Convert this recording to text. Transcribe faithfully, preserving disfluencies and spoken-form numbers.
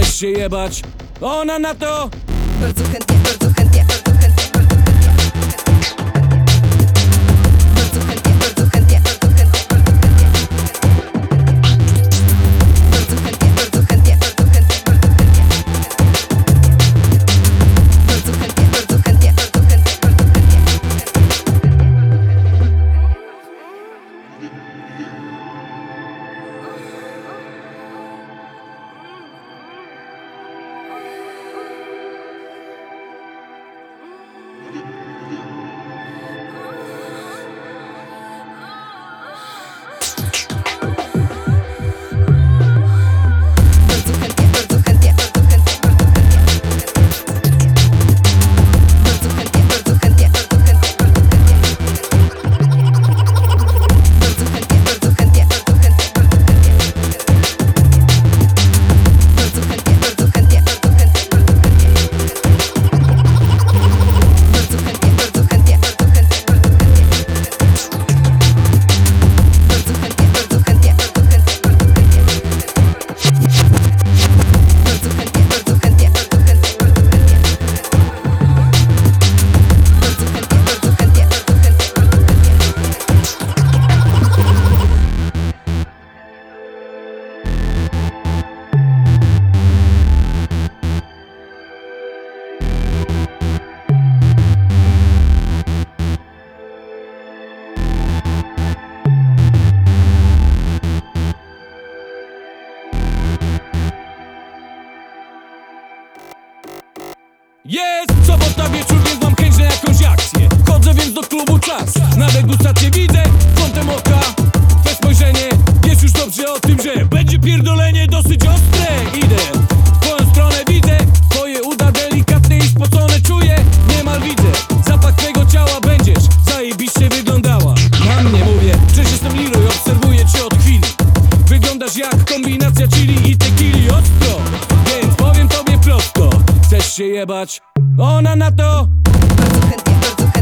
Chcesz się jebać? Ona na to! Bardzo chętnie, bardzo chętnie, bardzo chętnie, bardzo chętnie. Bardzo chętnie, bardzo chętnie, bardzo chętnie, bardzo chętnie. Bardzo chętnie, bardzo chętnie, bardzo chętnie, bardzo chętnie. Bardzo chętnie, bardzo chętnie, bardzo chętnie, bardzo Jest sobota wieczór, więc mam chęć na jakąś akcję. Chodzę więc do klubu czas, na degustację widzę kątem oka twe spojrzenie. Wiesz już dobrze o tym, że będzie pierdolenie dosyć ostre. Idę w twoją stronę, widzę twoje uda delikatne i spocone czuję. Niemal widzę zapach twojego ciała, będziesz zajebiście wyglądała. Na mnie mówię, przecież jestem Leroy, obserwuję cię od chwili. Wyglądasz jak kombinacja chili i tequili ostro, więc powiem tobie prosto. Chcesz się jebać? Ona na to! Bardzo chętnie, bardzo